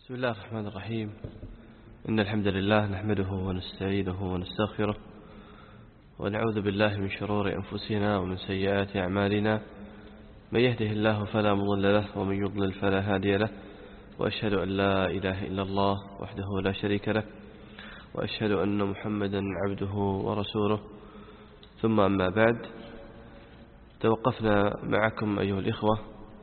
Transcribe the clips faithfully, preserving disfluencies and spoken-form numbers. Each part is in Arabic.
بسم الله الرحمن الرحيم. إن الحمد لله نحمده ونستعينه ونستغفره ونعوذ بالله من شرور أنفسنا ومن سيئات أعمالنا. من يهده الله فلا مضل له ومن يضلل فلا هادي له، وأشهد أن لا إله إلا الله وحده لا شريك له، وأشهد أن محمدا عبده ورسوله. ثم أما بعد، توقفنا معكم أيها الإخوة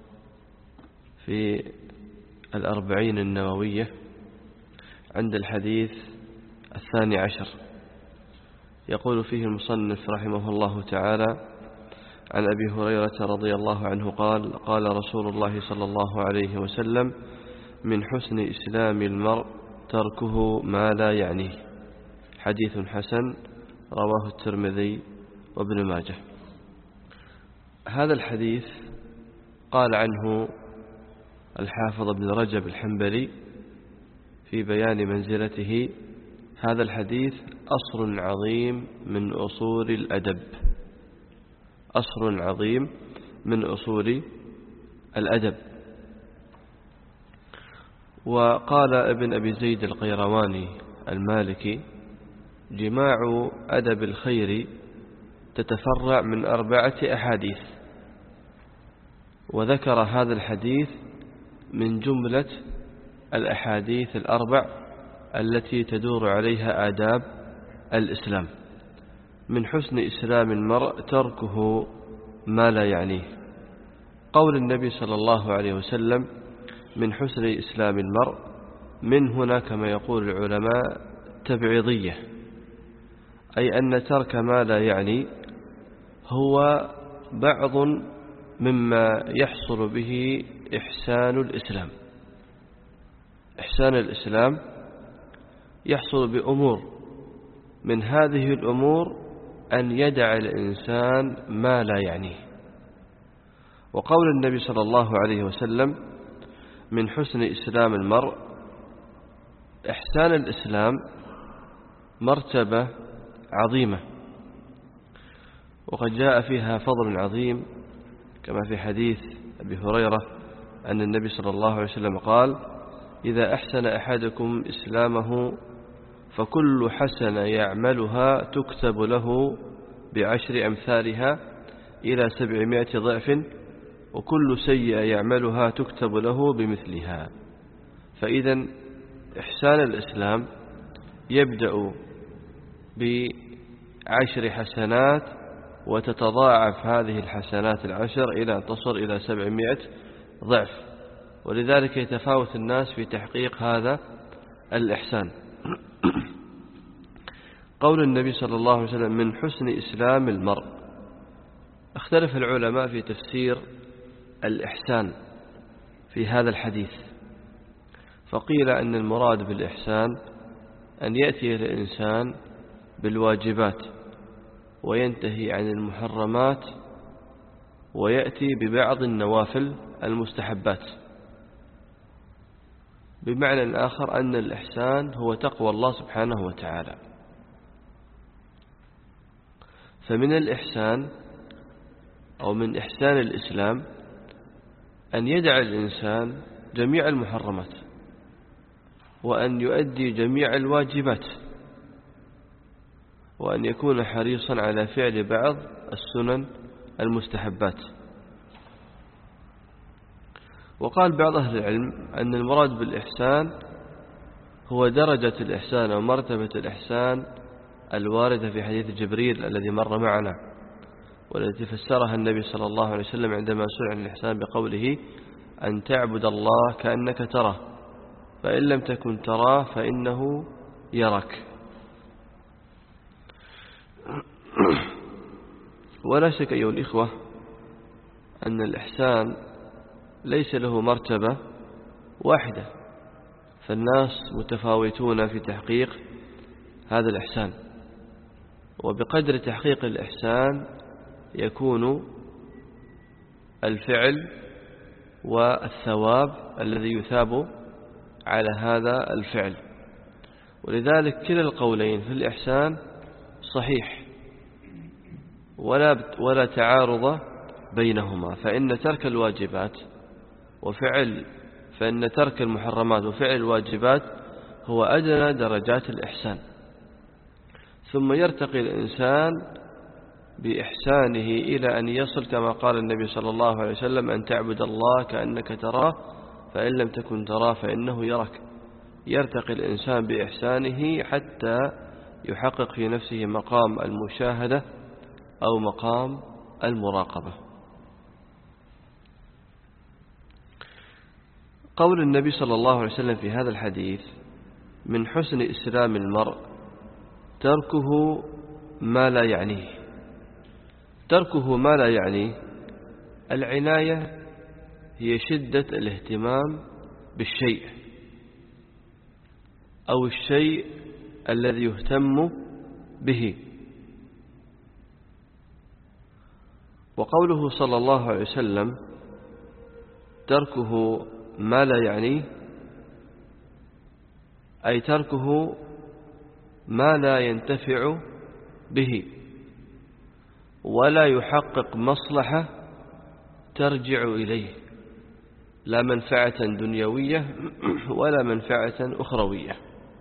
في الأربعين النووية عند الحديث الثاني عشر. يقول فيه المصنف رحمه الله تعالى: عن أبي هريرة رضي الله عنه قال: قال رسول الله صلى الله عليه وسلم: من حسن إسلام المرء تركه ما لا يعنيه. حديث حسن رواه الترمذي وابن ماجه. هذا الحديث قال عنه الحافظ ابن رجب الحنبلي في بيان منزلته: هذا الحديث أصل عظيم من أصول الأدب. أصل عظيم من أصول الأدب. وقال ابن أبي زيد القيرواني المالكي: جماع أدب الخير تتفرع من أربعة أحاديث. وذكر هذا الحديث من جملة الأحاديث الأربع التي تدور عليها آداب الإسلام. من حسن إسلام المرء تركه ما لا يعنيه. قول النبي صلى الله عليه وسلم: من حسن إسلام المرء، من هنا كما يقول العلماء تبعيضية، أي أن ترك ما لا يعني هو بعض مما يحصل به إحسان الإسلام. إحسان الإسلام يحصل بأمور، من هذه الأمور أن يدع الإنسان ما لا يعنيه. وقول النبي صلى الله عليه وسلم: من حسن إسلام المرء، إحسان الإسلام مرتبة عظيمة، وقد جاء فيها فضل عظيم كما في حديث أبي هريرة أن النبي صلى الله عليه وسلم قال: إذا أحسن أحدكم إسلامه فكل حسنة يعملها تكتب له بعشر أمثالها إلى سبعمائة ضعف، وكل سيئة يعملها تكتب له بمثلها. فإذا إحسان الإسلام يبدأ بعشر حسنات، وتتضاعف هذه الحسنات العشر إلى أن تصل إلى سبعمائة ضعف. ولذلك يتفاوت الناس في تحقيق هذا الإحسان. قول النبي صلى الله عليه وسلم: من حسن إسلام المرء، اختلف العلماء في تفسير الإحسان في هذا الحديث. فقيل أن المراد بالإحسان أن يأتي الإنسان بالواجبات وينتهي عن المحرمات ويأتي ببعض النوافل المستحبات. بمعنى آخر أن الإحسان هو تقوى الله سبحانه وتعالى. فمن الإحسان أو من إحسان الإسلام أن يدع الإنسان جميع المحرمات وأن يؤدي جميع الواجبات، وأن يكون حريصا على فعل بعض السنن المستحبات. وقال بعض أهل العلم أن المراد بالإحسان هو درجة الإحسان أو مرتبة الإحسان الواردة في حديث جبريل الذي مر معنا، والتي فسرها النبي صلى الله عليه وسلم عندما سئل عن الإحسان بقوله: أن تعبد الله كأنك تراه، فإن لم تكن تراه فإنه يراك. ولا شك أيها الإخوة أن الإحسان ليس له مرتبة واحدة، فالناس متفاوتون في تحقيق هذا الإحسان، وبقدر تحقيق الإحسان يكون الفعل والثواب الذي يثاب على هذا الفعل. ولذلك كلا القولين في الإحسان صحيح، ولا ولا تعارض بينهما، فإن ترك الواجبات وفعل فإن ترك المحرمات وفعل الواجبات هو أدنى درجات الإحسان. ثم يرتقي الإنسان بإحسانه إلى أن يصل كما قال النبي صلى الله عليه وسلم أن تعبد الله كأنك تراه فإن لم تكن تراه فإنه يراك. يرتقي الإنسان بإحسانه حتى يحقق في نفسه مقام المشاهدة أو مقام المراقبة. قول النبي صلى الله عليه وسلم في هذا الحديث: من حسن إسلام المرء تركه ما لا يعنيه. تركه ما لا يعنيه، العناية هي شدة الاهتمام بالشيء أو الشيء الذي يهتم به. وقوله صلى الله عليه وسلم تركه ما لا يعنيه، أي تركه ما لا ينتفع به ولا يحقق مصلحة ترجع إليه، لا منفعة دنيوية ولا منفعة أخروية.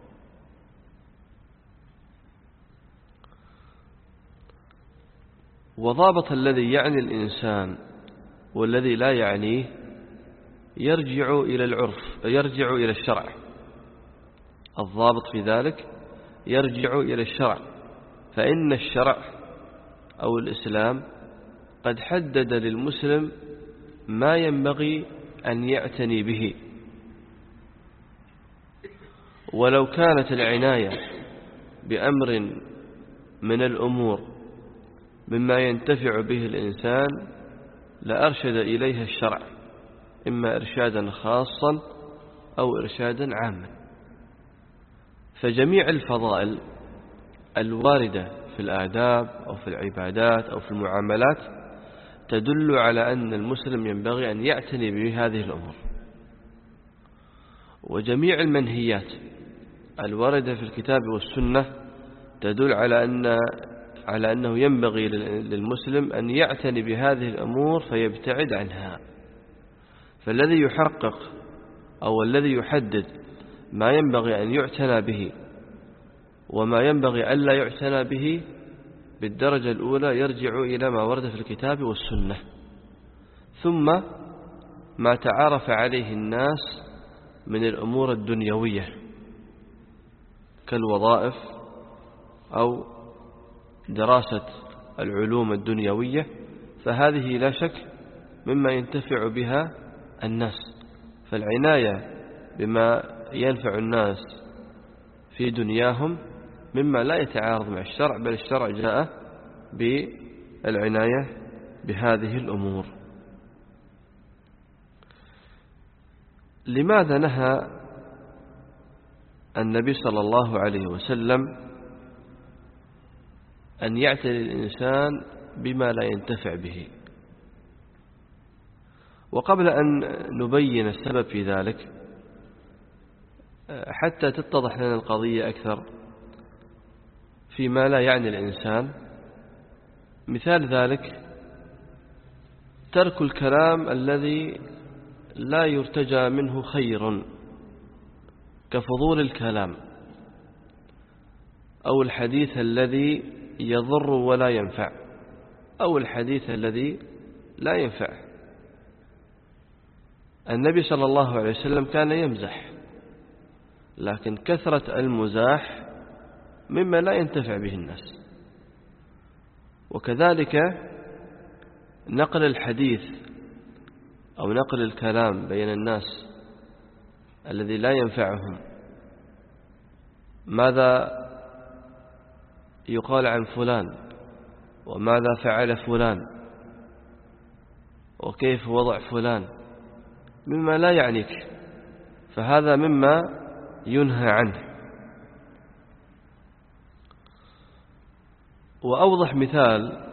وضابط الذي يعني الإنسان والذي لا يعنيه يرجع إلى العرف، يرجع إلى الشرع. الضابط في ذلك يرجع إلى الشرع، فإن الشرع أو الإسلام قد حدد للمسلم ما ينبغي أن يعتني به. ولو كانت العناية بأمر من الأمور مما ينتفع به الإنسان لأرشد إليها الشرع، إما إرشادا خاصا أو إرشادا عاما. فجميع الفضائل الواردة في الآداب أو في العبادات أو في المعاملات تدل على أن المسلم ينبغي أن يعتني بهذه الأمور. وجميع المنهيات الواردة في الكتاب والسنة تدل على أن على أنه ينبغي للمسلم أن يعتني بهذه الأمور فيبتعد عنها. فالذي يحقق أو الذي يحدد ما ينبغي أن يعتنى به وما ينبغي ألا يعتنى به بالدرجة الأولى يرجع إلى ما ورد في الكتاب والسنة، ثم ما تعارف عليه الناس من الأمور الدنيوية كالوظائف أو دراسة العلوم الدنيوية، فهذه لا شك مما ينتفع بها الناس. فالعناية بما ينفع الناس في دنياهم مما لا يتعارض مع الشرع، بل الشرع جاء بالعناية بهذه الأمور. لماذا نهى النبي صلى الله عليه وسلم أن يعتني الإنسان بما لا ينتفع به؟ وقبل أن نبين السبب في ذلك حتى تتضح لنا القضية أكثر فيما لا يعني الإنسان، مثال ذلك ترك الكلام الذي لا يرتجى منه خير كفضول الكلام أو الحديث الذي يضر ولا ينفع أو الحديث الذي لا ينفع. النبي صلى الله عليه وسلم كان يمزح، لكن كثرة المزاح مما لا ينتفع به الناس. وكذلك نقل الحديث أو نقل الكلام بين الناس الذي لا ينفعهم، ماذا يقال عن فلان وماذا فعل فلان وكيف وضع فلان مما لا يعنيك، فهذا مما ينهى عنه. وأوضح مثال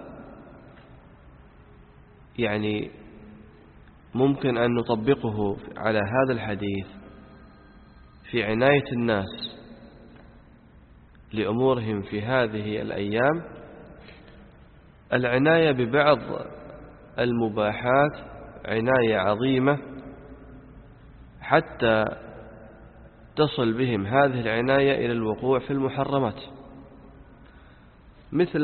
يعني ممكن أن نطبقه على هذا الحديث في عناية الناس لأمورهم في هذه الأيام، العناية ببعض المباحات عناية عظيمة حتى تصل بهم هذه العناية إلى الوقوع في المحرمات، مثل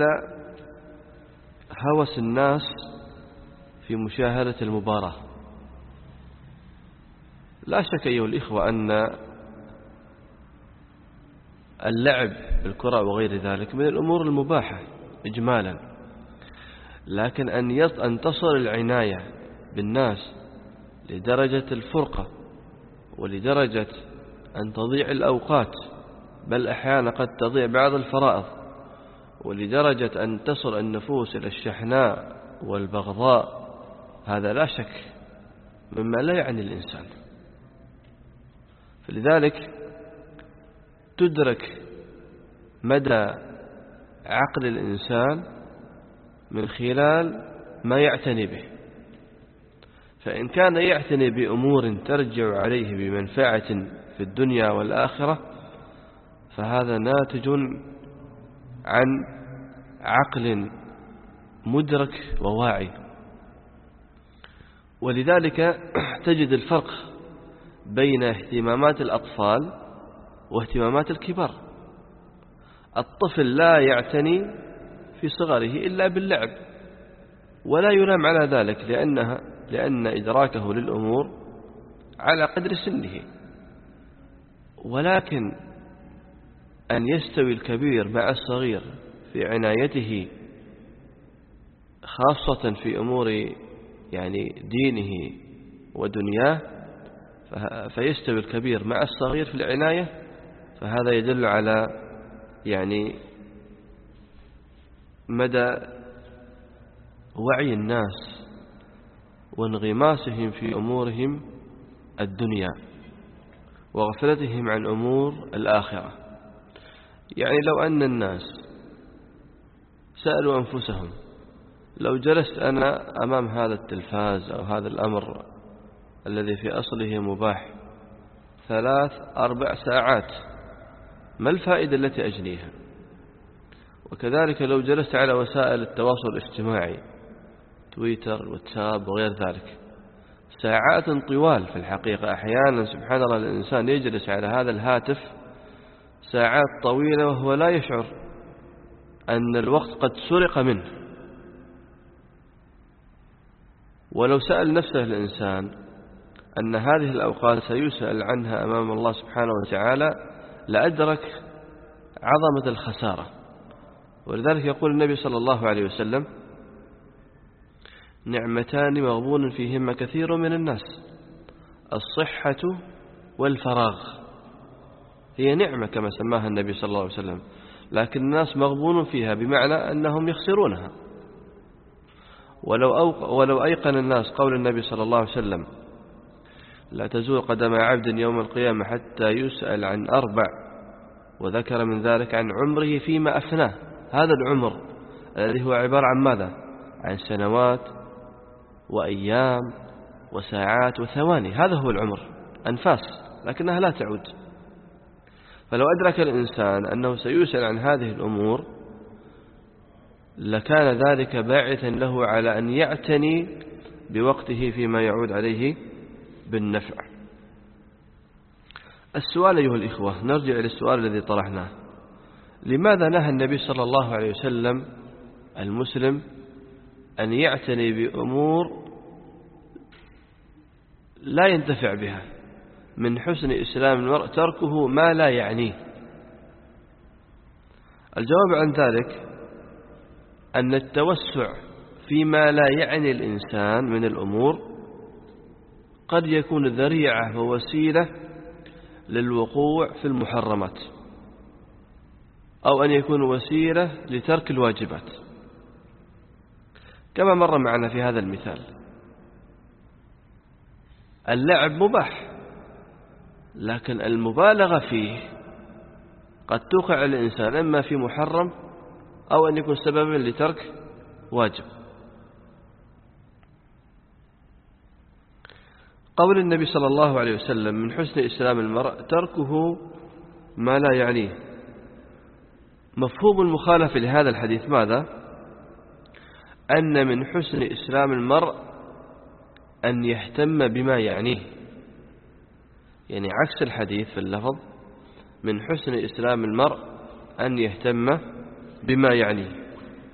هوس الناس في مشاهدة المباراة. لا شك أيها الإخوة أن اللعب بالكرة وغير ذلك من الأمور المباحة إجمالا، لكن أن أن تصل العناية بالناس لدرجة الفرقة ولدرجة أن تضيع الأوقات، بل أحيانا قد تضيع بعض الفرائض، ولدرجة أن تصل النفوس إلى الشحناء والبغضاء، هذا لا شك مما لا يعني الإنسان. فلذلك تدرك مدى عقل الإنسان من خلال ما يعتني به. فإن كان يعتني بأمور ترجع عليه بمنفعة في الدنيا والآخرة، فهذا ناتج عن عقل مدرك وواعي. ولذلك تجد الفرق بين اهتمامات الأطفال واهتمامات الكبار. الطفل لا يعتني في صغره إلا باللعب، ولا يلام على ذلك، لأنها لأن إدراكه للأمور على قدر سنه. ولكن أن يستوي الكبير مع الصغير في عنايته، خاصة في أمور يعني دينه ودنياه، فيستوي الكبير مع الصغير في العناية، فهذا يدل على يعني مدى وعي الناس وانغماسهم في أمورهم الدنيا وغفلتهم عن أمور الآخرة. يعني لو أن الناس سألوا أنفسهم، لو جلست أنا أمام هذا التلفاز أو هذا الأمر الذي في أصله مباح ثلاث أربع ساعات، ما الفائدة التي أجنيها؟ وكذلك لو جلست على وسائل التواصل الاجتماعي، تويتر، واتساب وغير ذلك، ساعات طوال في الحقيقة. أحيانا سبحان الله الإنسان يجلس على هذا الهاتف ساعات طويلة وهو لا يشعر أن الوقت قد سرق منه. ولو سأل نفسه الإنسان أن هذه الأوقات سيسأل عنها أمام الله سبحانه وتعالى، لأدرك عظمة الخسارة. ولذلك يقول النبي صلى الله عليه وسلم: نعمتان مغبون فيهما كثير من الناس، الصحة والفراغ. هي نعمة كما سماها النبي صلى الله عليه وسلم، لكن الناس مغبون فيها بمعنى أنهم يخسرونها. ولو, ولو أيقن الناس قول النبي صلى الله عليه وسلم: لا تزول قدم عبد يوم القيامة حتى يسأل عن أربع، وذكر من ذلك عن عمره فيما أفناه. هذا العمر الذي هو عبارة عن ماذا؟ عن سنوات وأيام وساعات وثواني. هذا هو العمر، أنفاس لكنها لا تعود. فلو أدرك الإنسان أنه سيسأل عن هذه الأمور، لكان ذلك باعثا له على أن يعتني بوقته فيما يعود عليه بالنفع. السؤال أيها الإخوة، نرجع إلى السؤال الذي طرحناه: لماذا نهى النبي صلى الله عليه وسلم المسلم أن يعتني بأمور لا ينتفع بها؟ من حسن إسلام المرء تركه ما لا يعنيه. الجواب عن ذلك أن التوسع فيما لا يعني الإنسان من الأمور قد يكون ذريعة ووسيلة للوقوع في المحرمات، أو أن يكون وسيلة لترك الواجبات، كما مر معنا في هذا المثال. اللعب مباح، لكن المبالغة فيه قد توقع الإنسان إما في محرم أو أن يكون سببا لترك واجب. قول النبي صلى الله عليه وسلم: من حسن إسلام المرء تركه ما لا يعنيه، مفهوم المخالفة لهذا الحديث ماذا؟ أن من حسن إسلام المرء أن يهتم بما يعنيه، يعني عكس الحديث في اللفظ: من حسن إسلام المرء أن يهتم بما يعنيه.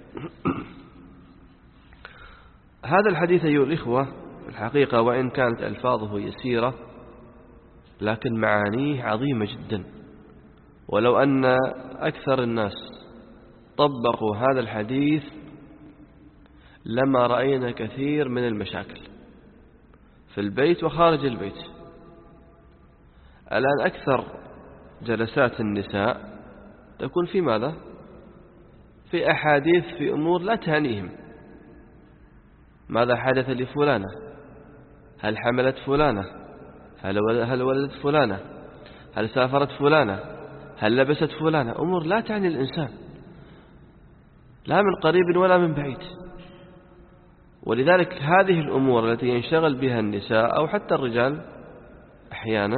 هذا الحديث أيها الإخوة الحقيقة وإن كانت ألفاظه يسيرة لكن معانيه عظيمة جدا، ولو أن أكثر الناس طبقوا هذا الحديث لما رأينا كثير من المشاكل في البيت وخارج البيت. الآن أكثر جلسات النساء تكون في ماذا؟ في أحاديث في أمور لا تعنيهم. ماذا حدث لفلانة؟ هل حملت فلانة؟ هل ولدت فلانة؟ هل سافرت فلانة؟ هل لبست فلانة؟ أمور لا تعني الإنسان لا من قريب ولا من بعيد. ولذلك هذه الأمور التي ينشغل بها النساء أو حتى الرجال أحيانا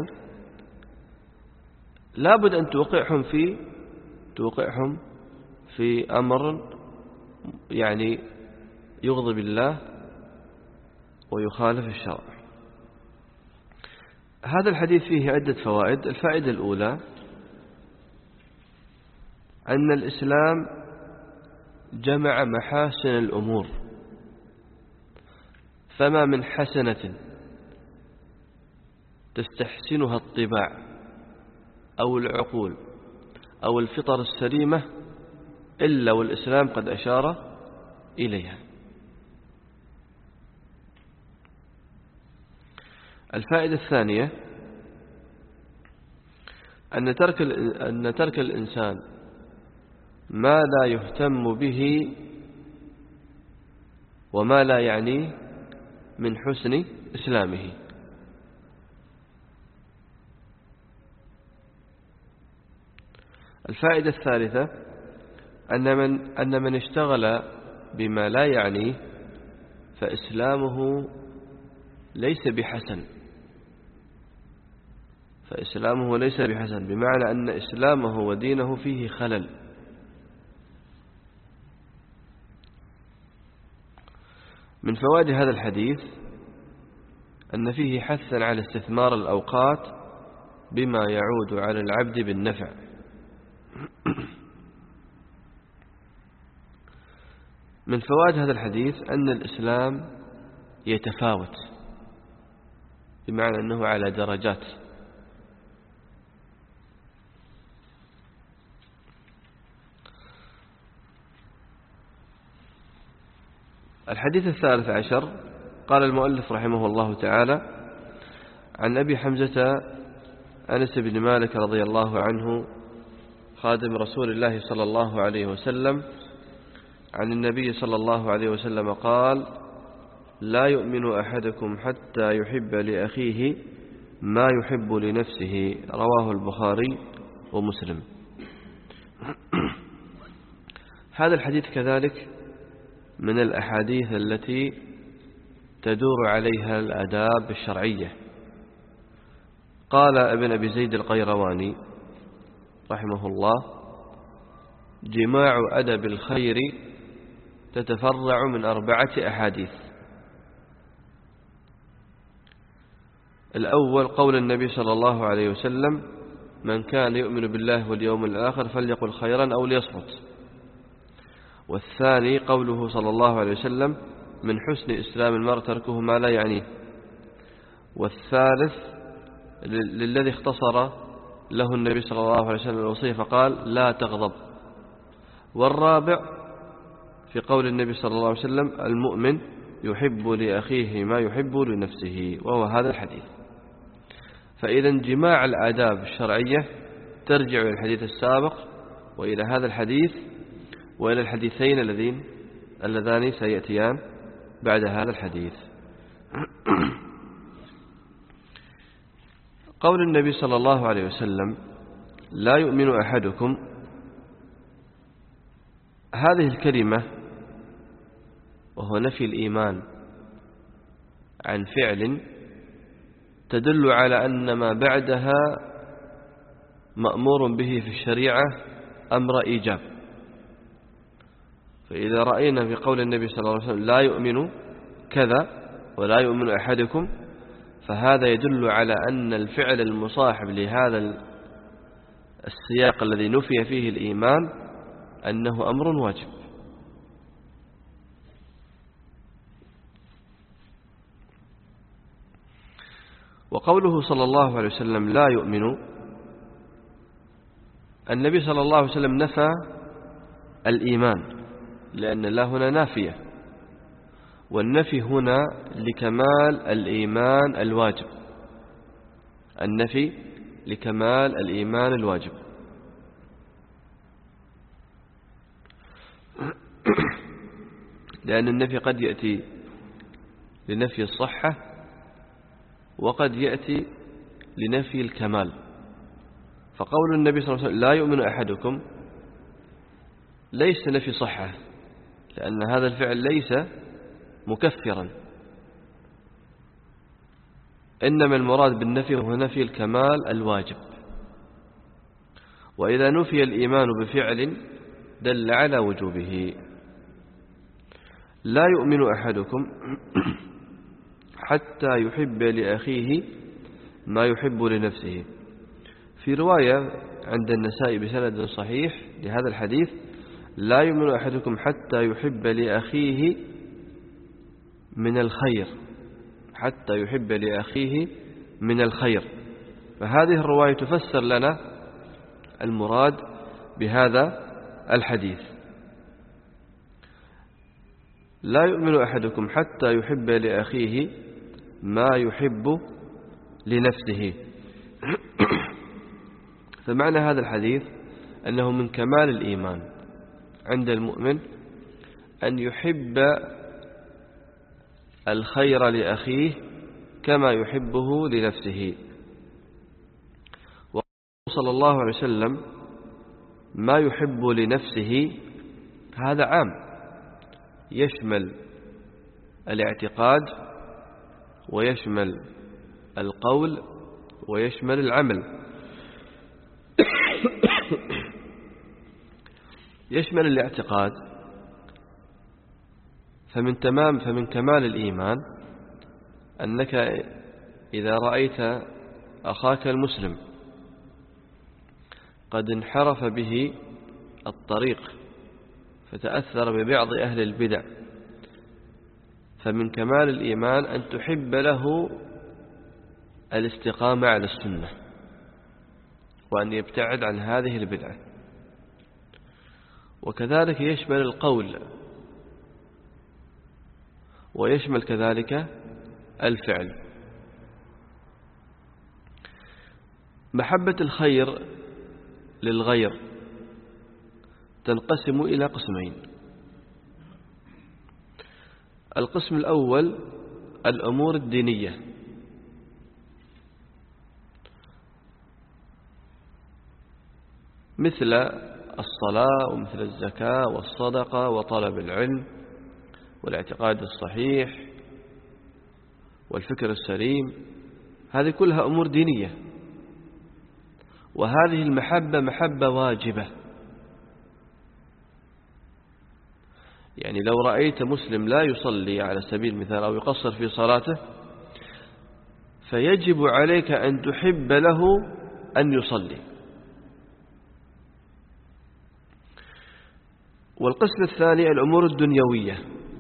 لابد أن توقعهم في توقعهم في أمر يعني يغضب الله ويخالف الشرع. هذا الحديث فيه عدة فوائد. الفائدة الأولى أن الإسلام جمع محاسن الأمور، فما من حسنة تستحسنها الطباع أو العقول أو الفطر السليمة إلا والإسلام قد أشار إليها. الفائدة الثانية أن ترك أن ترك الإنسان ما لا يهتم به وما لا يعنيه من حسن إسلامه. الفائدة الثالثة أن من أن من اشتغل بما لا يعنيه فإسلامه ليس بحسن فإسلامه ليس بحسن بمعنى أن إسلامه ودينه فيه خلل. من فوائد هذا الحديث أن فيه حثا على استثمار الأوقات بما يعود على العبد بالنفع. من فوائد هذا الحديث أن الإسلام يتفاوت بمعنى أنه على درجات. الحديث الثالث عشر قال المؤلف رحمه الله تعالى: عن أبي حمزة أنس بن مالك رضي الله عنه خادم رسول الله صلى الله عليه وسلم عن النبي صلى الله عليه وسلم قال: لا يؤمن أحدكم حتى يحب لأخيه ما يحب لنفسه. رواه البخاري ومسلم. هذا الحديث كذلك من الأحاديث التي تدور عليها الآداب الشرعية. قال ابن أبي زيد القيرواني رحمه الله: جماع أدب الخير تتفرع من أربعة أحاديث. الأول قول النبي صلى الله عليه وسلم: من كان يؤمن بالله واليوم الآخر فليقل خيرا أو ليصمت. والثاني قوله صلى الله عليه وسلم: من حسن إسلام المرء تركه ما لا يعنيه. والثالث للذي اختصر له النبي صلى الله عليه وسلم الوصية فقال: لا تغضب. والرابع في قول النبي صلى الله عليه وسلم: المؤمن يحب لأخيه ما يحب لنفسه، وهو هذا الحديث. فإذا جماع الآداب الشرعية ترجع إلى الحديث السابق وإلى هذا الحديث وإلى الحديثين الذين اللذان سيأتيان بعد هذا الحديث. قول النبي صلى الله عليه وسلم: لا يؤمن أحدكم، هذه الكلمة وهو نفي الإيمان عن فعل تدل على أن ما بعدها مأمور به في الشريعة أمر إيجاب. فإذا رأينا في قول النبي صلى الله عليه وسلم: لا يؤمن كذا ولا يؤمن أحدكم، فهذا يدل على أن الفعل المصاحب لهذا السياق الذي نفي فيه الإيمان أنه أمر واجب. وقوله صلى الله عليه وسلم لا يؤمن، النبي صلى الله عليه وسلم نفى الإيمان، لأن الله هنا نافية، والنفي هنا لكمال الإيمان الواجب، النفي لكمال الإيمان الواجب. لأن النفي قد يأتي لنفي الصحة وقد يأتي لنفي الكمال. فقول النبي صلى الله عليه وسلم لا يؤمن أحدكم ليس نفي صحة، لأن هذا الفعل ليس مكفرا، إنما المراد بالنفي هو نفي الكمال الواجب. وإذا نفي الإيمان بفعل دل على وجوبه. لا يؤمن أحدكم حتى يحب لأخيه ما يحب لنفسه. في رواية عند النسائي بسند صحيح لهذا الحديث لا يؤمن أحدكم حتى يحب لأخيه من الخير، حتى يحب لأخيه من الخير. فهذه الرواية تفسر لنا المراد بهذا الحديث. لا يؤمن أحدكم حتى يحب لأخيه ما يحب لنفسه. فمعنى هذا الحديث أنه من كمال الإيمان عند المؤمن أن يحب الخير لأخيه كما يحبه لنفسه. وصلى الله عليه وسلم ما يحب لنفسه هذا عام، يشمل الاعتقاد ويشمل القول ويشمل العمل. يشمل الاعتقاد، فمن تمام فمن كمال الإيمان أنك إذا رأيت أخاك المسلم قد انحرف به الطريق فتأثر ببعض أهل البدع، فمن كمال الإيمان أن تحب له الاستقامة على السنة وأن يبتعد عن هذه البدعة. وكذلك يشمل القول ويشمل كذلك الفعل. محبة الخير للغير تنقسم إلى قسمين. القسم الأول الأمور الدينية، مثل الصلاة ومثل الزكاة والصدقة وطلب العلم والاعتقاد الصحيح والفكر السليم، هذه كلها أمور دينية، وهذه المحبة محبة واجبة. يعني لو رأيت مسلم لا يصلي على سبيل المثال أو يقصر في صلاته فيجب عليك أن تحب له أن يصلي. والقسم الثاني الأمور الدنيوية،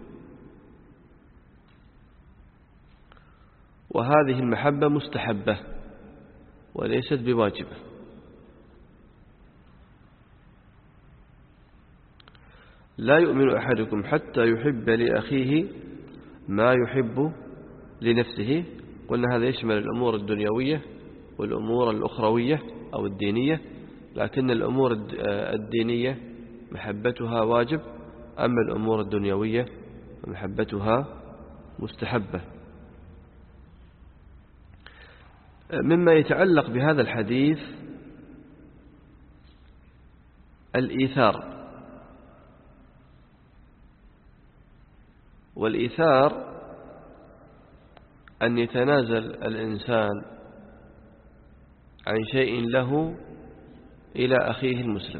وهذه المحبة مستحبة وليست بواجبة. لا يؤمن أحدكم حتى يحب لأخيه ما يحب لنفسه. قلنا هذا يشمل الأمور الدنيوية والأمور الأخروية أو الدينية، لكن الأمور الدينية محبتها واجب، أما الأمور الدنيوية محبتها مستحبة. مما يتعلق بهذا الحديث الإيثار. والإيثار أن يتنازل الإنسان عن شيء له إلى أخيه المسلم.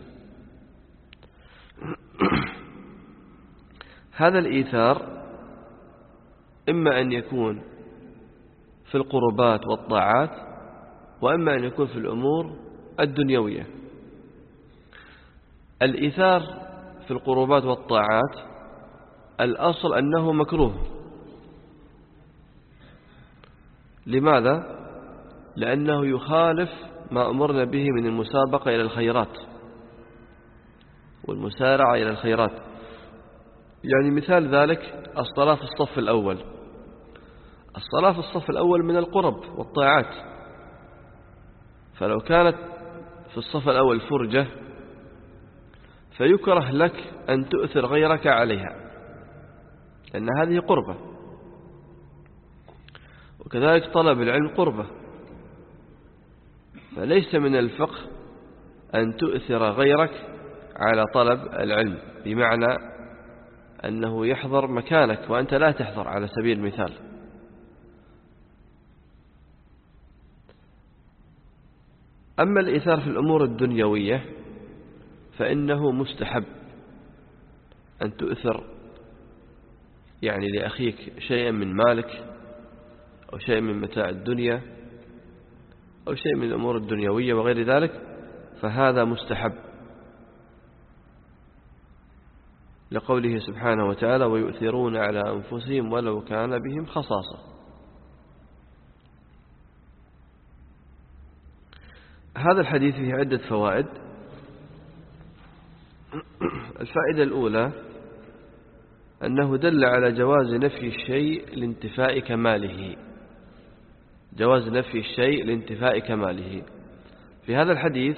هذا الإيثار إما أن يكون في القربات والطاعات، وإما أن يكون في الأمور الدنيوية. الإيثار في القربات والطاعات الأصل أنه مكروه. لماذا؟ لأنه يخالف ما أمرنا به من المسابقة إلى الخيرات والمسارعة إلى الخيرات. يعني مثال ذلك الصلاة في الصف الأول. الصلاة في الصف الأول من القرب والطاعات، فلو كانت في الصف الأول فرجة فيكره لك أن تؤثر غيرك عليها، لأن هذه قربة. وكذلك طلب العلم قربة، فليس من الفقه أن تؤثر غيرك على طلب العلم، بمعنى أنه يحضر مكانك وأنت لا تحضر على سبيل المثال. أما الإيثار في الأمور الدنيوية فإنه مستحب أن تؤثر يعني لأخيك شيئا من مالك أو شيء من متاع الدنيا أو شيء من الأمور الدنيوية وغير ذلك، فهذا مستحب، لقوله سبحانه وتعالى: ويؤثرون على أنفسهم ولو كان بهم خصاصة. هذا الحديث فيه عدة فوائد. الفائدة الأولى أنه دل على جواز نفي الشيء لانتفاء كماله، جواز نفي الشيء لانتفاء كماله. في هذا الحديث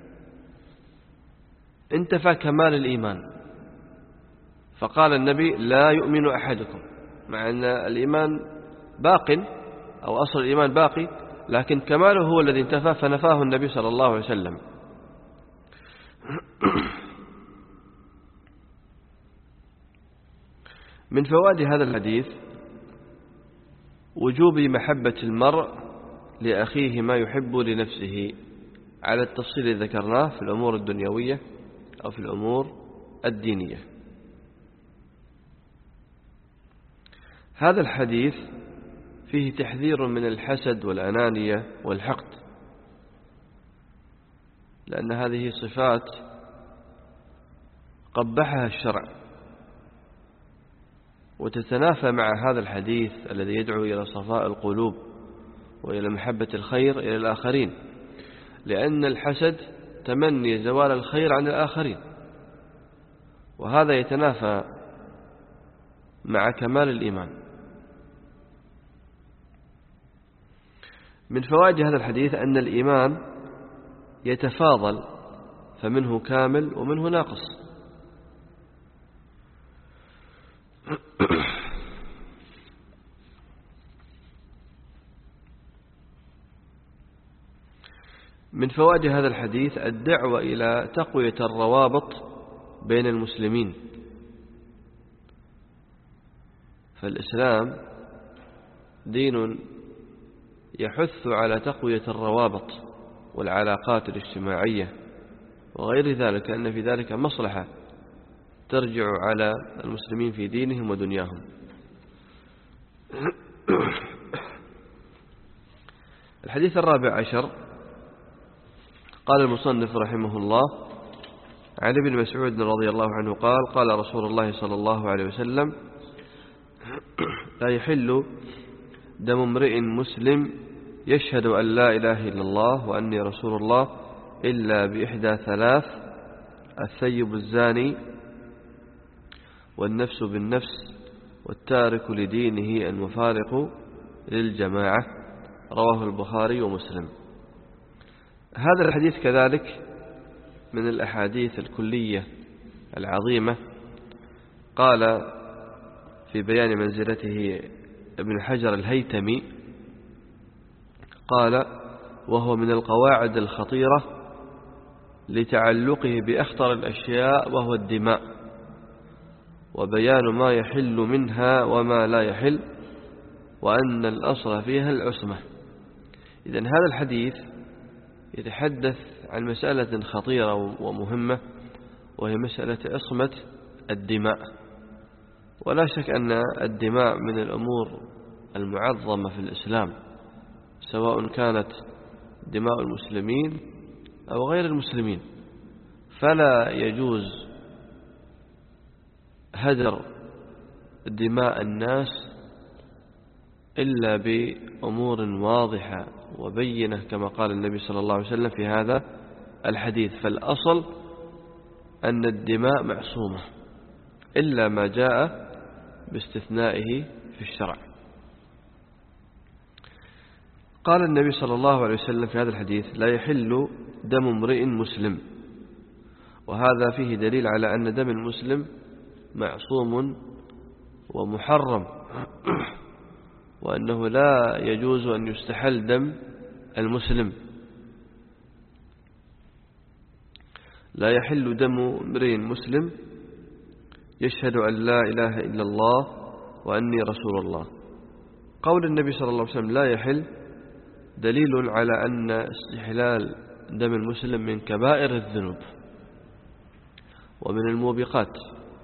انتفى كمال الإيمان، فقال النبي: لا يؤمن أحدكم، مع أن الإيمان باق أو أصل الإيمان باقي، لكن كماله هو الذي انتفى، فنفاه النبي صلى الله عليه وسلم. من فوائد هذا الحديث وجوب محبة المرء لأخيه ما يحب لنفسه، على التفصيل الذي ذكرناه في الأمور الدنيوية أو في الأمور الدينية. هذا الحديث فيه تحذير من الحسد والأنانية والحقد، لأن هذه صفات قبحها الشرع وتتنافى مع هذا الحديث الذي يدعو إلى صفاء القلوب وإلى محبة الخير إلى الآخرين، لأن الحسد تمني زوال الخير عن الآخرين، وهذا يتنافى مع كمال الإيمان. من فوائد هذا الحديث أن الإيمان يتفاضل، فمنه كامل ومنه ناقص. من فوائد هذا الحديث الدعوة إلى تقوية الروابط بين المسلمين، فالإسلام دين يحث على تقوية الروابط والعلاقات الاجتماعية وغير ذلك، أن في ذلك مصلحة ترجع على المسلمين في دينهم ودنياهم. الحديث الرابع عشر، قال المصنف رحمه الله: عن ابن مسعود رضي الله عنه قال: قال رسول الله صلى الله عليه وسلم: لا يحل دم امرئ مسلم يشهد أن لا إله إلا الله وأني رسول الله إلا بإحدى ثلاث: الثيب الزاني، والنفس بالنفس، والتارك لدينه المفارق للجماعة. رواه البخاري ومسلم. هذا الحديث كذلك من الأحاديث الكلية العظيمة. قال في بيان منزلته ابن حجر الهيتمي، قال: وهو من القواعد الخطيرة لتعلقه بأخطر الأشياء، وهو الدماء، وبيان ما يحل منها وما لا يحل، وأن الأصل فيها العصمة. إذن هذا الحديث يتحدث عن مسألة خطيرة ومهمة، وهي مسألة عصمة الدماء. ولا شك أن الدماء من الأمور المعظمة في الإسلام، سواء كانت دماء المسلمين أو غير المسلمين، فلا يجوز هدر دماء الناس إلا بأمور واضحة وبينة كما قال النبي صلى الله عليه وسلم في هذا الحديث. فالأصل أن الدماء معصومة إلا ما جاء باستثنائه في الشرع. قال النبي صلى الله عليه وسلم في هذا الحديث: لا يحل دم امرئ مسلم. وهذا فيه دليل على أن دم المسلم معصوم ومحرم، وأنه لا يجوز أن يستحل دم المسلم. لا يحل دم امرئ مسلم يشهد أن لا إله إلا الله وأني رسول الله. قول النبي صلى الله عليه وسلم لا يحل دليل على أن استحلال دم المسلم من كبائر الذنوب ومن الموبقات.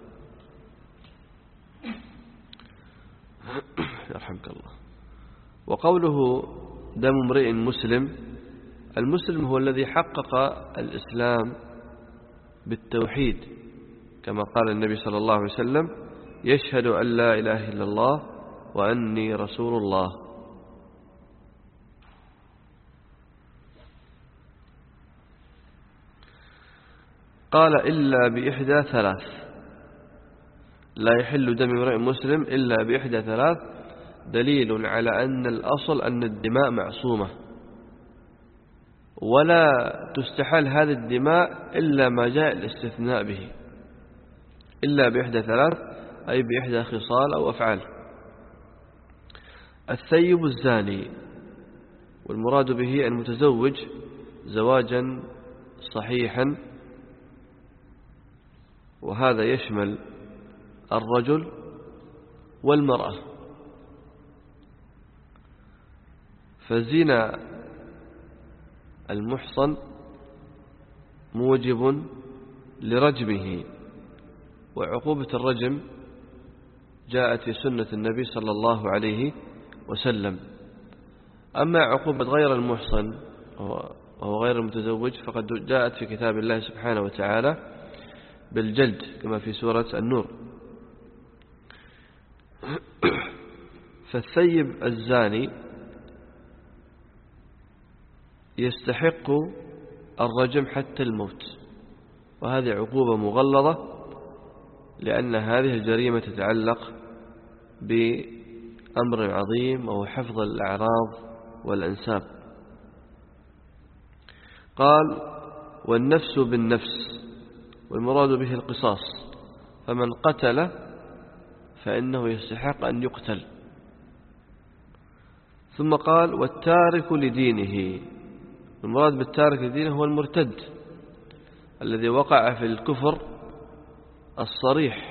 يرحمك الله. وقوله دم امرئ مسلم، المسلم هو الذي حقق الإسلام بالتوحيد كما قال النبي صلى الله عليه وسلم: يشهد أن لا إله إلا الله وأني رسول الله. قال: إلا بإحدى ثلاث. لا يحل دم امرئ مسلم إلا بإحدى ثلاث، دليل على أن الأصل أن الدماء معصومة، ولا تستحل هذه الدماء إلا ما جاء الاستثناء به، إلا بإحدى ثلاث أي بإحدى خصال أو أفعال. الثيب الزاني، والمراد به المتزوج زواجا صحيحا، وهذا يشمل الرجل والمرأة. فالزنا المحصن موجب لرجمه، وعقوبة الرجم جاءت في سنة النبي صلى الله عليه وسلم. أما عقوبة غير المحصن وهو غير المتزوج فقد جاءت في كتاب الله سبحانه وتعالى بالجلد كما في سورة النور. فالثيب الزاني يستحق الرجم حتى الموت، وهذه عقوبة مغلظة، لأن هذه الجريمة تتعلق بأمر عظيم وهو حفظ الأعراض والأنساب. قال: والنفس بالنفس، والمراد به القصاص، فمن قتل فإنه يستحق أن يقتل. ثم قال: والتارك لدينه، المراد بالتارك لدينه هو المرتد الذي وقع في الكفر الصريح.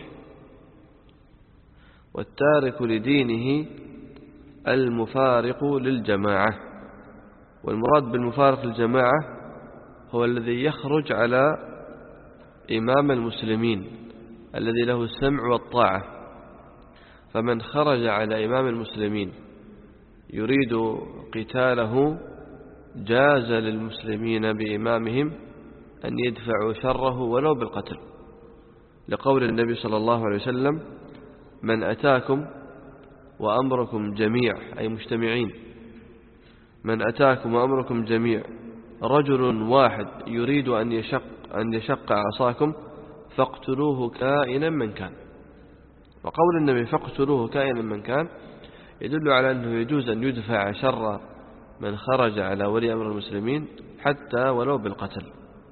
والتارك لدينه المفارق للجماعة، والمراد بالمفارق للجماعة هو الذي يخرج على إمام المسلمين الذي له السمع والطاعة. فمن خرج على إمام المسلمين يريد قتاله جاز للمسلمين بإمامهم أن يدفعوا شره ولو بالقتل، لقول النبي صلى الله عليه وسلم: من أتاكم وأمركم جميع، أي مجتمعين، من أتاكم وأمركم جميع رجل واحد يريد أن يشق, أن يشق عصاكم فاقتلوه كائنا من كان. وقول النبي فاقتلوه كائنا من كان يدل على أنه يجوز أن يدفع شر من خرج على ولي أمر المسلمين حتى ولو بالقتل.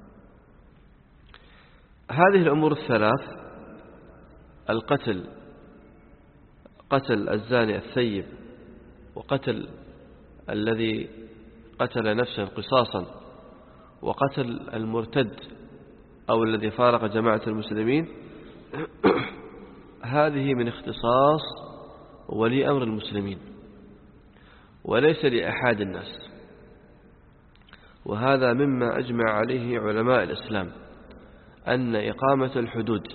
هذه الأمور الثلاث: القتل، قتل الزاني الثيب، وقتل الذي قتل نفسه قصاصا، وقتل المرتد أو الذي فارق جماعة المسلمين، هذه من اختصاص ولي أمر المسلمين وليس لأحد الناس. وهذا مما أجمع عليه علماء الإسلام، أن إقامة الحدود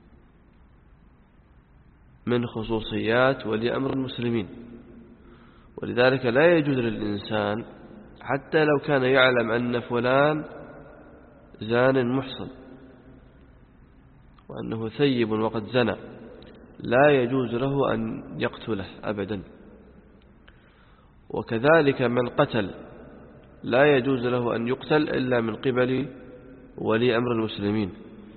من خصوصيات ولي أمر المسلمين، ولذلك لا يجوز للإنسان حتى لو كان يعلم أن فلان زان محصن وأنه ثيب وقد زنى، لا يجوز له أن يقتله أبدا. وكذلك من قتل لا يجوز له أن يقتل إلا من قبل ولي أمر المسلمين.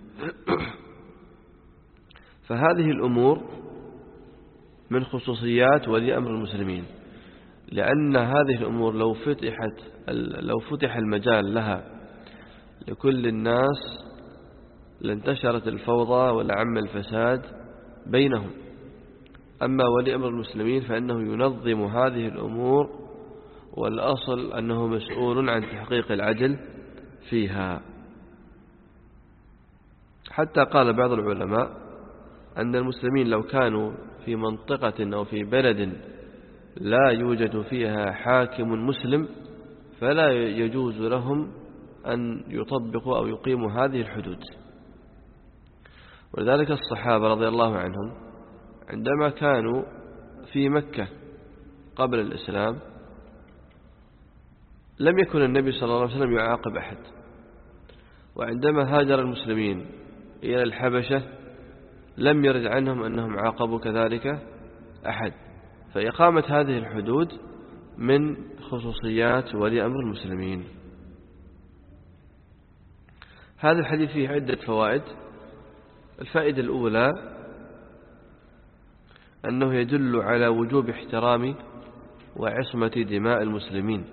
فهذه الأمور من خصوصيات ولي أمر المسلمين، لأن هذه الأمور لو فتحت لو فتح المجال لها لكل الناس لانتشرت الفوضى ولعم الفساد بينهم. أما ولي أمر المسلمين فإنه ينظم هذه الأمور، والأصل أنه مسؤول عن تحقيق العدل فيها. حتى قال بعض العلماء أن المسلمين لو كانوا في منطقة أو في بلد لا يوجد فيها حاكم مسلم فلا يجوز لهم أن يطبقوا أو يقيموا هذه الحدود. ولذلك الصحابة رضي الله عنهم عندما كانوا في مكة قبل الإسلام لم يكن النبي صلى الله عليه وسلم يعاقب أحد، وعندما هاجر المسلمين إلى الحبشة لم يرد عنهم أنهم عاقبوا كذلك أحد. فإقامة هذه الحدود من خصوصيات ولي أمر المسلمين. هذا الحديث فيه عدة فوائد. الفائدة الأولى أنه يدل على وجوب احترام وعصمة دماء المسلمين.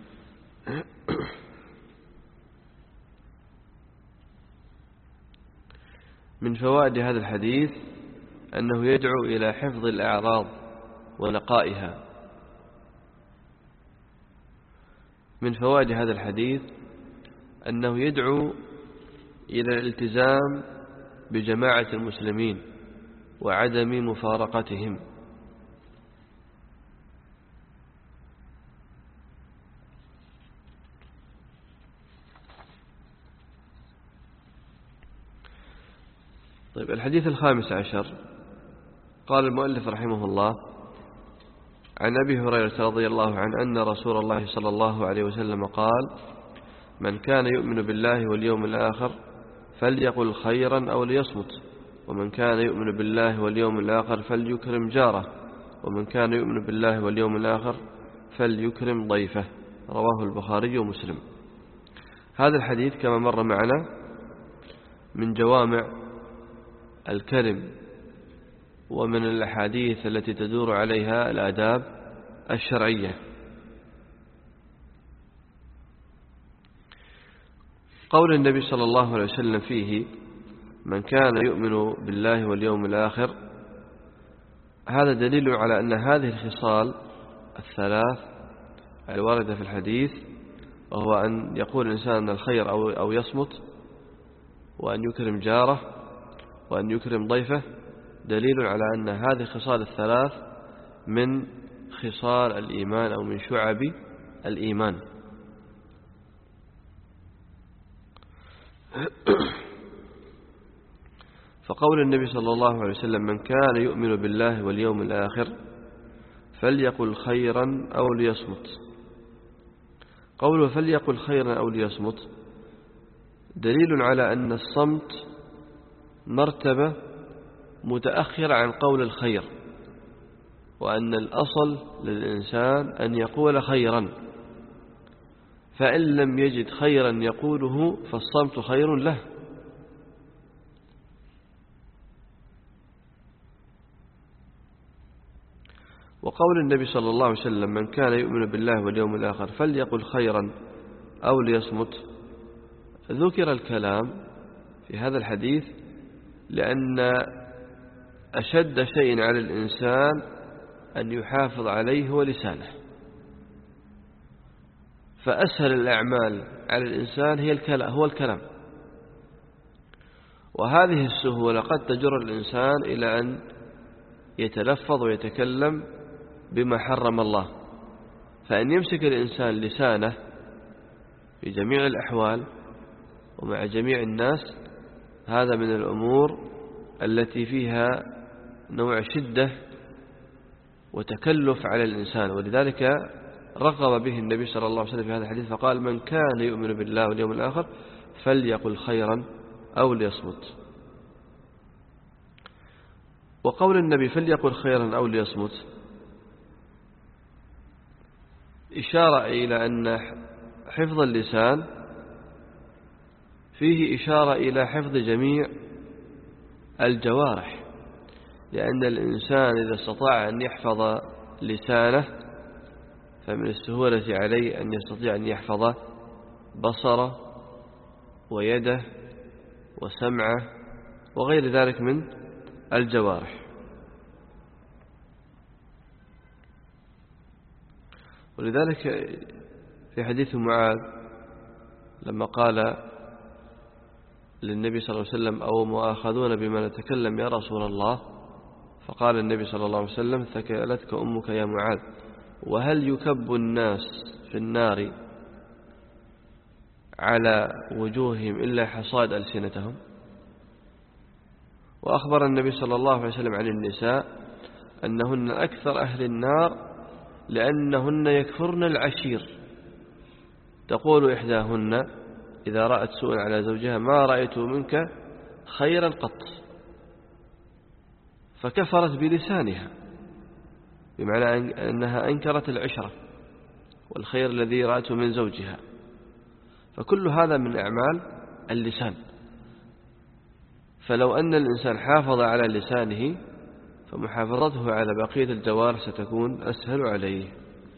من فوائد هذا الحديث أنه يدعو إلى حفظ الأعراض ونقائها. من فوائد هذا الحديث أنه يدعو إلى الالتزام بجماعة المسلمين وعدم مفارقتهم. طيب، الحديث الخامس عشر قال المؤلف رحمه الله: عن أبي هريرة رضي الله عنه أن رسول الله صلى الله عليه وسلم قال: من كان يؤمن بالله واليوم الآخر فليقل خيرا أو ليصمت، ومن كان يؤمن بالله واليوم الآخر فليكرم جاره، ومن كان يؤمن بالله واليوم الآخر فليكرم ضيفه. رواه البخاري ومسلم. هذا الحديث كما مر معنا من جوامع الكلم ومن الأحاديث التي تدور عليها الآداب الشرعية. قول النبي صلى الله عليه وسلم فيه: من كان يؤمن بالله واليوم الآخر، هذا دليل على أن هذه الخصال الثلاث الواردة في الحديث، وهو أن يقول الإنسان الخير أو يصمت، وأن يكرم جاره، وأن يكرم ضيفه، دليل على أن هذه الخصال الثلاث من خصال الإيمان أو من شعب الإيمان. فقول النبي صلى الله عليه وسلم: من كان يؤمن بالله واليوم الآخر فليقل خيرا أو ليصمت، قوله فليقل خيرا أو ليصمت دليل على أن الصمت مرتبة متأخرة عن قول الخير، وأن الأصل للإنسان أن يقول خيرا، فإن لم يجد خيرا يقوله فالصمت خير له. وقول النبي صلى الله عليه وسلم: من كان يؤمن بالله واليوم الآخر فليقل خيرا أو ليصمت، ذكر الكلام في هذا الحديث لأن أشد شيء على الإنسان أن يحافظ عليه هو لسانه، فأسهل الأعمال على الإنسان هي الكلام هو الكلام، وهذه السهولة قد تجر الإنسان إلى أن يتلفظ ويتكلم بما حرم الله. فأن يمسك الإنسان لسانه في جميع الأحوال ومع جميع الناس، هذا من الأمور التي فيها نوع شدة وتكلف على الإنسان، ولذلك رغب به النبي صلى الله عليه وسلم في هذا الحديث فقال: من كان يؤمن بالله واليوم الآخر فليقل خيرا أو ليصمت. وقول النبي فليقل خيرا أو ليصمت إشارة إلى أن حفظ اللسان فيه إشارة إلى حفظ جميع الجوارح، لأن الإنسان إذا استطاع أن يحفظ لسانه فمن السهولة عليه أن يستطيع أن يحفظ بصره ويده وسمعه وغير ذلك من الجوارح. ولذلك في حديث معاذ لما قال للنبي صلى الله عليه وسلم: أو مؤاخذون بما نتكلم يا رسول الله؟ فقال النبي صلى الله عليه وسلم: ثكلتك أمك يا معاذ، وهل يكب الناس في النار على وجوههم إلا حصاد ألسنتهم؟ وأخبر النبي صلى الله عليه وسلم عن النساء أنهن أكثر أهل النار لأنهن يكفرن العشير. تقول إحداهن إذا رأت سوءا على زوجها: ما رأيت منك خيرا قط، فكفرت بلسانها، بمعنى أنها أنكرت العشرة والخير الذي رأته من زوجها. فكل هذا من أعمال اللسان، فلو أن الإنسان حافظ على لسانه فمحافظته على بقية الجوارح ستكون أسهل عليه.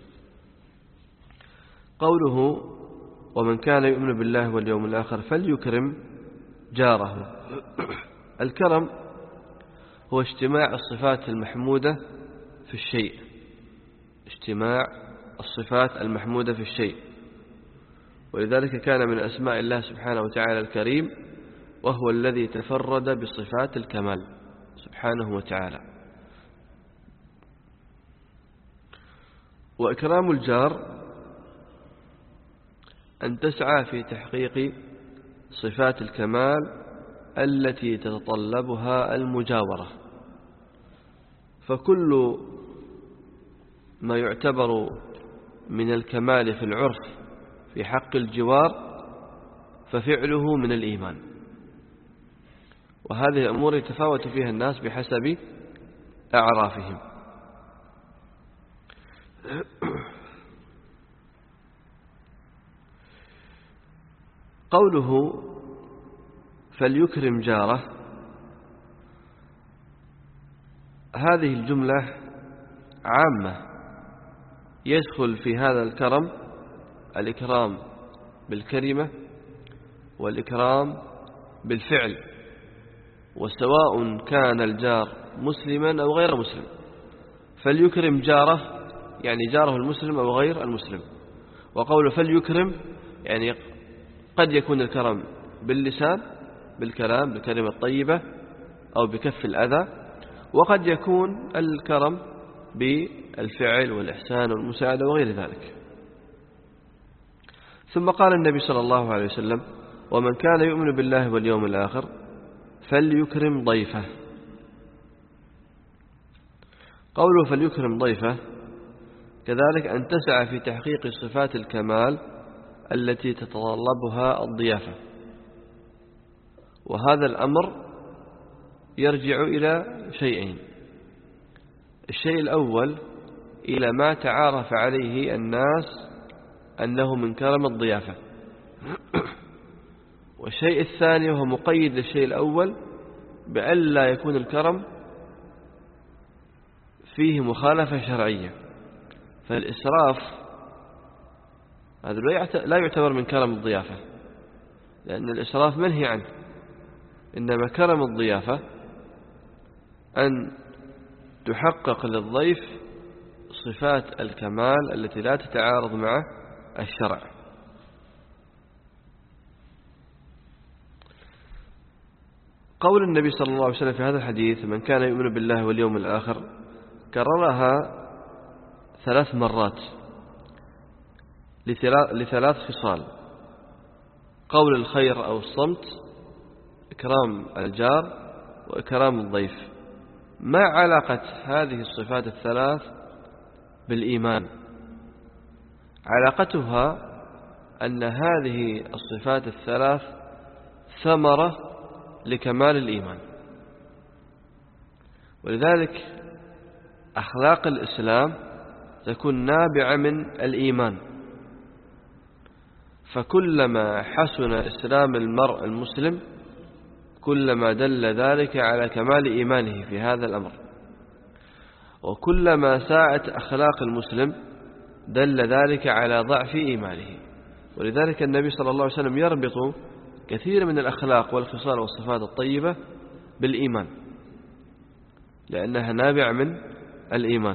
قوله: ومن كان يؤمن بالله واليوم الآخر فليكرم جاره. الكرم هو اجتماع الصفات المحمودة في الشيء، اجتماع الصفات المحمودة في الشيء، ولذلك كان من أسماء الله سبحانه وتعالى الكريم، وهو الذي تفرد بصفات الكمال سبحانه وتعالى. وإكرام الجار أن تسعى في تحقيق صفات الكمال التي تتطلبها المجاورة، فكل ما يعتبر من الكمال في العرف في حق الجوار ففعله من الإيمان، وهذه الأمور يتفاوت فيها الناس بحسب أعرافهم. قوله فليكرم جاره، هذه الجملة عامة يدخل في هذا الكرم الإكرام بالكلمة والإكرام بالفعل، وسواء كان الجار مسلما أو غير مسلم. فليكرم جاره يعني جاره المسلم أو غير المسلم. وقوله فليكرم يعني قد يكون الكرم باللسان بالكلام بالكلمة الطيبة أو بكف الأذى، وقد يكون الكرم بالفعل والإحسان والمساعدة وغير ذلك. ثم قال النبي صلى الله عليه وسلم: ومن كان يؤمن بالله واليوم الآخر فليكرم ضيفه. قوله فليكرم ضيفه كذلك أن تسعى في تحقيق صفات الكمال التي تتطلبها الضيافة، وهذا الأمر يرجع إلى شيئين: الشيء الأول إلى ما تعارف عليه الناس أنه من كرم الضيافة، والشيء الثاني وهو مقيد للشيء الأول بأن لا يكون الكرم فيه مخالفة شرعية. فالإسراف هذا لا يعتبر من كرم الضيافة، لأن الإسراف منهي عنه، إنما كرم الضيافة أن تحقق للضيف صفات الكمال التي لا تتعارض مع الشرع. قول النبي صلى الله عليه وسلم في هذا الحديث: من كان يؤمن بالله واليوم الآخر، كررها ثلاث مرات لثلاث خصال: قول الخير أو الصمت، إكرام الجار، وإكرام الضيف. ما علاقة هذه الصفات الثلاث بالإيمان. علاقتها أن هذه الصفات الثلاث ثمرة لكمال الإيمان، ولذلك أخلاق الإسلام تكون نابعة من الإيمان. فكلما حسن إسلام المرء المسلم كلما دل ذلك على كمال إيمانه في هذا الأمر، وكلما ساءت أخلاق المسلم دل ذلك على ضعف إيمانه. ولذلك النبي صلى الله عليه وسلم يربط كثير من الأخلاق والخصال والصفات الطيبة بالإيمان، لأنها نابع من الإيمان.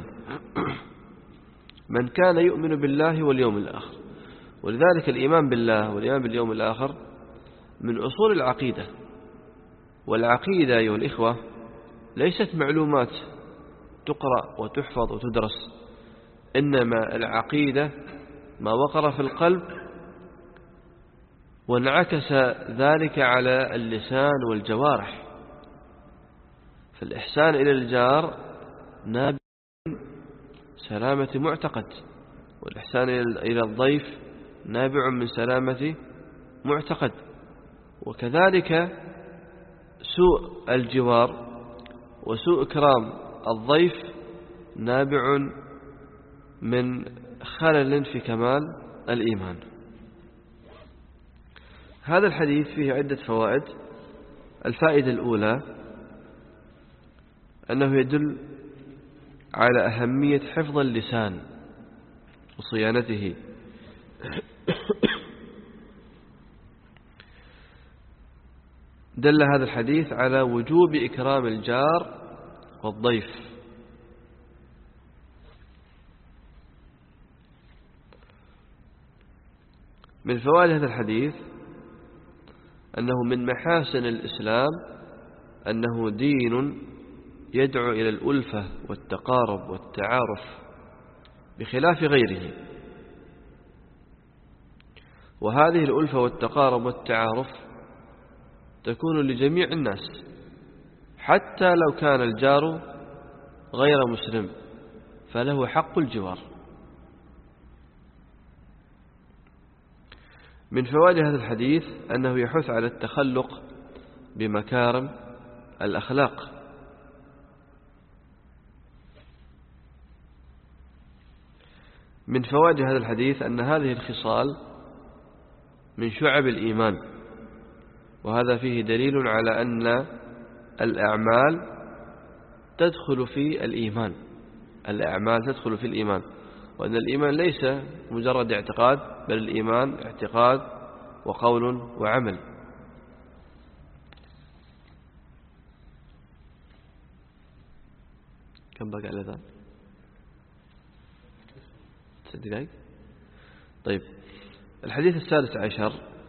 من كان يؤمن بالله واليوم الآخر، ولذلك الإيمان بالله والإيمان باليوم الآخر من أصول العقيدة. والعقيدة أيها الإخوة ليست معلومات تقرأ وتحفظ وتدرس، إنما العقيدة ما وقر في القلب وانعكس ذلك على اللسان والجوارح. فالإحسان إلى الجار نابع من سلامة معتقد، والإحسان إلى الضيف نابع من سلامة معتقد، وكذلك سوء الجوار وسوء إكرام الضيف نابع من خلل في كمال الإيمان. هذا الحديث فيه عدة فوائد. الفائدة الأولى أنه يدل على أهمية حفظ اللسان وصيانته. دل هذا الحديث على وجوب إكرام الجار والضيف. من فوائد هذا الحديث أنه من محاسن الإسلام أنه دين يدعو إلى الألفة والتقارب والتعارف بخلاف غيره. وهذه الألفة والتقارب والتعارف تكون لجميع الناس، حتى لو كان الجار غير مسلم فله حق الجوار. من فوائد هذا الحديث أنه يحث على التخلق بمكارم الأخلاق. من فوائد هذا الحديث أن هذه الخصال من شعب الإيمان، وهذا فيه دليل على أن الأعمال تدخل في الإيمان. الأعمال تدخل في الإيمان، وأن الإيمان ليس مجرد اعتقاد، بل الإيمان اعتقاد وقول وعمل. كم بقى الأذان؟ ست دقائق. طيب، الحديث السادس عشر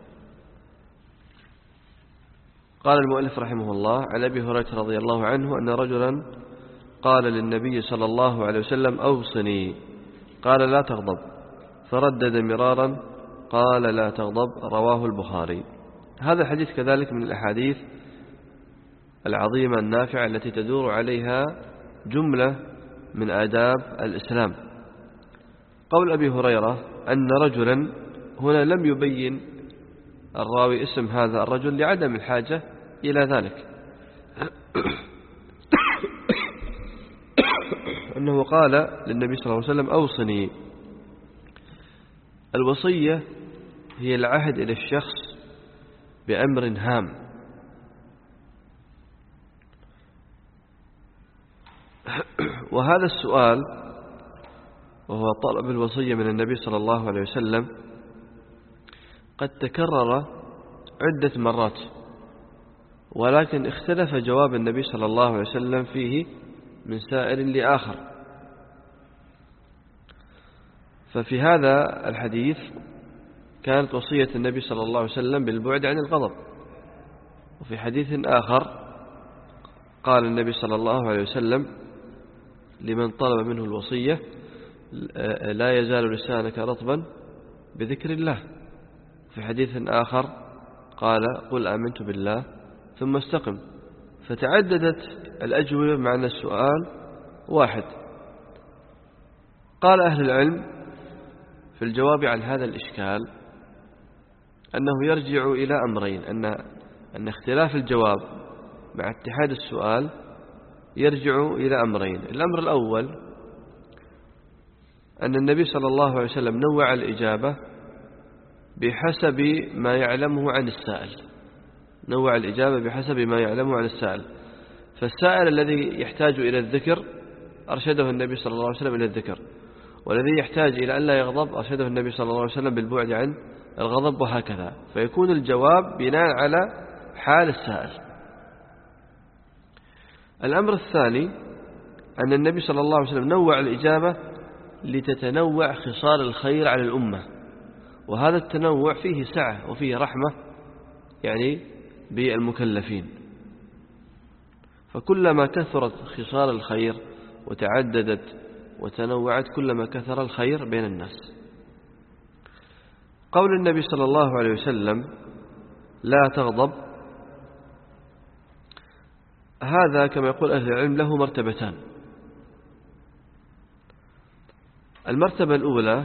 قال المؤلف رحمه الله: عن أبي هريرة رضي الله عنه أن رجلا قال للنبي صلى الله عليه وسلم: أوصني. قال: لا تغضب. فردد مرارا قال: لا تغضب. رواه البخاري. هذا الحديث كذلك من الأحاديث العظيمة النافعة التي تدور عليها جملة من آداب الإسلام. قول أبي هريرة أن رجلا، هنا لم يبين الراوي اسم هذا الرجل لعدم الحاجة إلى ذلك، أنه قال للنبي صلى الله عليه وسلم: أوصني. الوصية هي العهد إلى الشخص بأمر هام، وهذا السؤال وهو طلب الوصية من النبي صلى الله عليه وسلم قد تكرر عدة مرات، ولكن اختلف جواب النبي صلى الله عليه وسلم فيه من سائر لآخر. ففي هذا الحديث كانت وصية النبي صلى الله عليه وسلم بالبعد عن الغضب، وفي حديث آخر قال النبي صلى الله عليه وسلم لمن طلب منه الوصية: لا يزال لسانك رطبا بذكر الله. في حديث آخر قال: قل آمنت بالله ثم استقم. فتعددت الأجوبة مع أن السؤال واحد. قال أهل العلم في الجواب عن هذا الإشكال أنه يرجع إلى أمرين، أن أن اختلاف الجواب مع اتحاد السؤال يرجع إلى أمرين. الأمر الأول أن النبي صلى الله عليه وسلم نوع الإجابة بحسب ما يعلمه عن السائل، نوع الإجابة بحسب ما يعلمه عن السائل. فالسائل الذي يحتاج إلى الذكر أرشده النبي صلى الله عليه وسلم إلى الذكر، والذي يحتاج إلى أن لا يغضب أرشده النبي صلى الله عليه وسلم بالبعد عن الغضب، وهكذا. فيكون الجواب بناء على حال السائل. الأمر الثاني أن النبي صلى الله عليه وسلم نوع الإجابة لتتنوع خصال الخير على الأمة، وهذا التنوع فيه سعة وفيه رحمة يعني بالمكلفين. فكلما كثرت خصال الخير وتعددت وتنوعت كلما كثر الخير بين الناس. قول النبي صلى الله عليه وسلم لا تغضب، هذا كما يقول أهل العلم له مرتبتان. المرتبة الأولى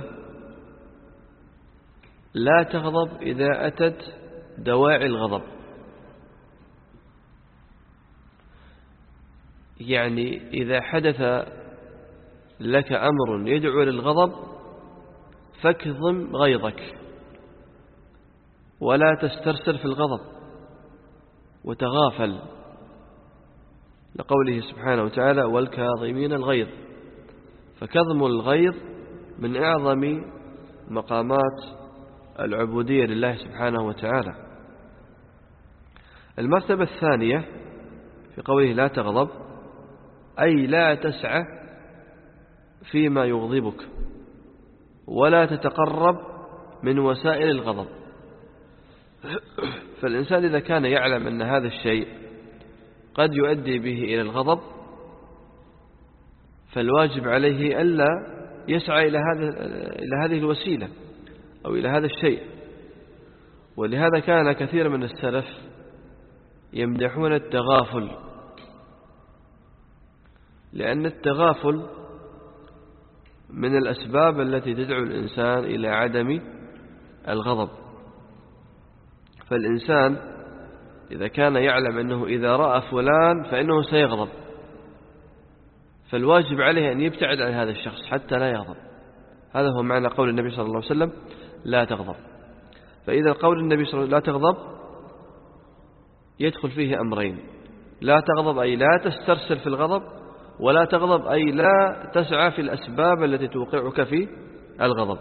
لا تغضب إذا أتت دواعي الغضب، يعني إذا حدث لك أمر يدعو للغضب فاكظم غيظك ولا تسترسل في الغضب وتغافل، لقوله سبحانه وتعالى والكاظمين الغيظ. فكظم الغيظ من أعظم مقامات العبودية لله سبحانه وتعالى. المرتبة الثانية في قوله لا تغضب أي لا تسعى فيما يغضبك ولا تتقرب من وسائل الغضب. فالإنسان إذا كان يعلم أن هذا الشيء قد يؤدي به إلى الغضب فالواجب عليه ألا يسعى إلى هذا إلى هذه الوسيلة أو إلى هذا الشيء. ولهذا كان كثير من السلف يمدحون التغافل، لأن التغافل من الأسباب التي تدعو الإنسان إلى عدم الغضب. فالإنسان إذا كان يعلم أنه إذا رأى فلان فإنه سيغضب فالواجب عليه أن يبتعد عن هذا الشخص حتى لا يغضب. هذا هو معنى قول النبي صلى الله عليه وسلم لا تغضب. فإذا قول النبي صلى الله عليه وسلم لا تغضب يدخل فيه أمرين: لا تغضب أي لا تسترسل في الغضب، ولا تغضب أي لا تسعى في الأسباب التي توقعك في الغضب.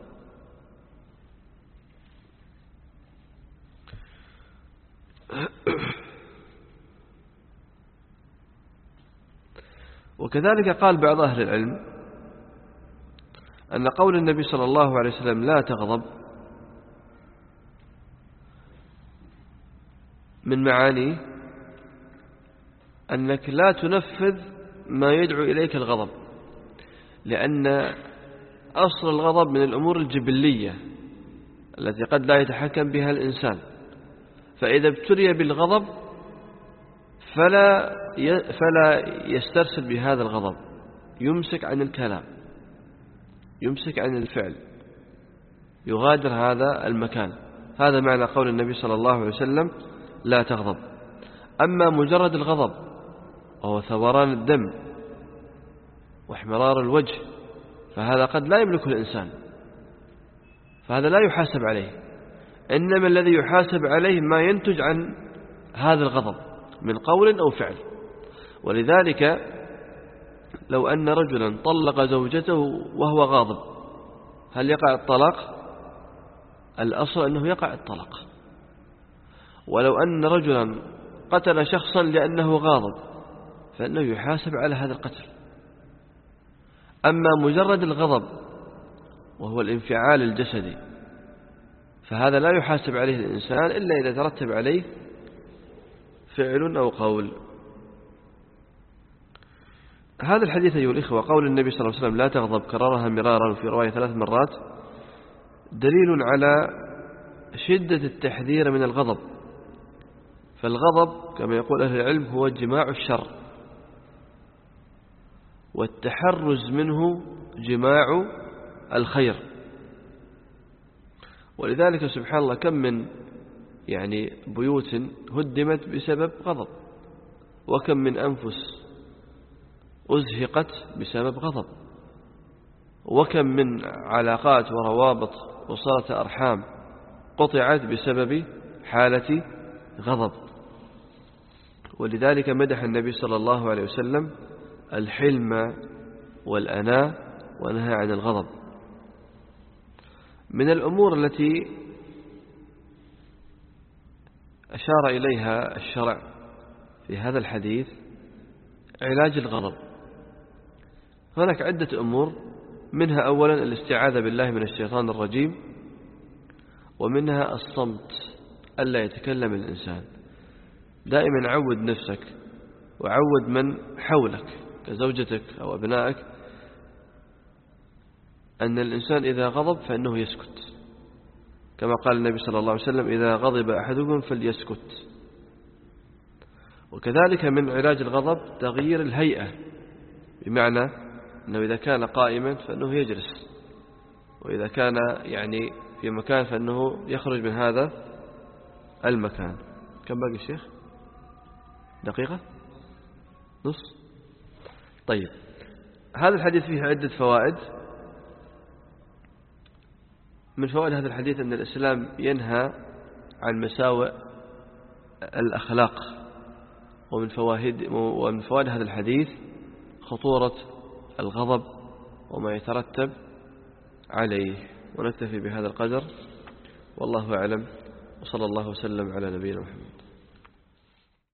وكذلك قال بعض أهل العلم أن قول النبي صلى الله عليه وسلم لا تغضب من معاني أنك لا تنفذ ما يدعو إليك الغضب، لأن أصل الغضب من الأمور الجبلية التي قد لا يتحكم بها الإنسان. فإذا ابتلي بالغضب فلا فلا يسترسل بهذا الغضب، يمسك عن الكلام، يمسك عن الفعل، يغادر هذا المكان. هذا معنى قول النبي صلى الله عليه وسلم لا تغضب. أما مجرد الغضب وهو ثوران الدم واحمرار الوجه فهذا قد لا يملكه الإنسان، فهذا لا يحاسب عليه. إنما الذي يحاسب عليه ما ينتج عن هذا الغضب من قول أو فعل. ولذلك لو أن رجلا طلق زوجته وهو غاضب هل يقع الطلاق؟ الأصل أنه يقع الطلاق. ولو أن رجلا قتل شخصا لأنه غاضب فإنه يحاسب على هذا القتل. أما مجرد الغضب وهو الانفعال الجسدي فهذا لا يحاسب عليه الإنسان إلا إذا ترتب عليه فعل أو قول. هذا الحديث أيها الإخوة قول النبي صلى الله عليه وسلم لا تغضب كررها مرارا وفي رواية ثلاث مرات دليل على شدة التحذير من الغضب. فالغضب كما يقول أهل العلم هو جماع الشر، والتحرز منه جماع الخير. ولذلك سبحان الله كم من يعني بيوت هدمت بسبب غضب، وكم من أنفس أزهقت بسبب غضب، وكم من علاقات وروابط وصلة أرحام قطعت بسبب حالة غضب. ولذلك مدح النبي صلى الله عليه وسلم الحلم والأناة ونهى عن الغضب. من الأمور التي أشار إليها الشرع في هذا الحديث علاج الغضب. هناك عدة أمور، منها أولا الاستعاذة بالله من الشيطان الرجيم، ومنها الصمت، ألا يتكلم الإنسان. دائما عود نفسك وعود من حولك كزوجتك أو أبنائك أن الإنسان إذا غضب فإنه يسكت، كما قال النبي صلى الله عليه وسلم إذا غضب أحدكم فليسكت. وكذلك من علاج الغضب تغيير الهيئة، بمعنى أنه إذا كان قائما فإنه يجلس، وإذا كان يعني في مكان فإنه يخرج من هذا المكان. كم باقي الشيخ؟ دقيقة؟ نص؟ طيب، هذا الحديث فيه عدة فوائد. من فوائد هذا الحديث أن الإسلام ينهى عن مساوئ الأخلاق. ومن فوائد ومن فوائد هذا الحديث خطورة الغضب وما يترتب عليه. ونكتفي بهذا القدر، والله أعلم، وصلى الله وسلم على نبينا محمد.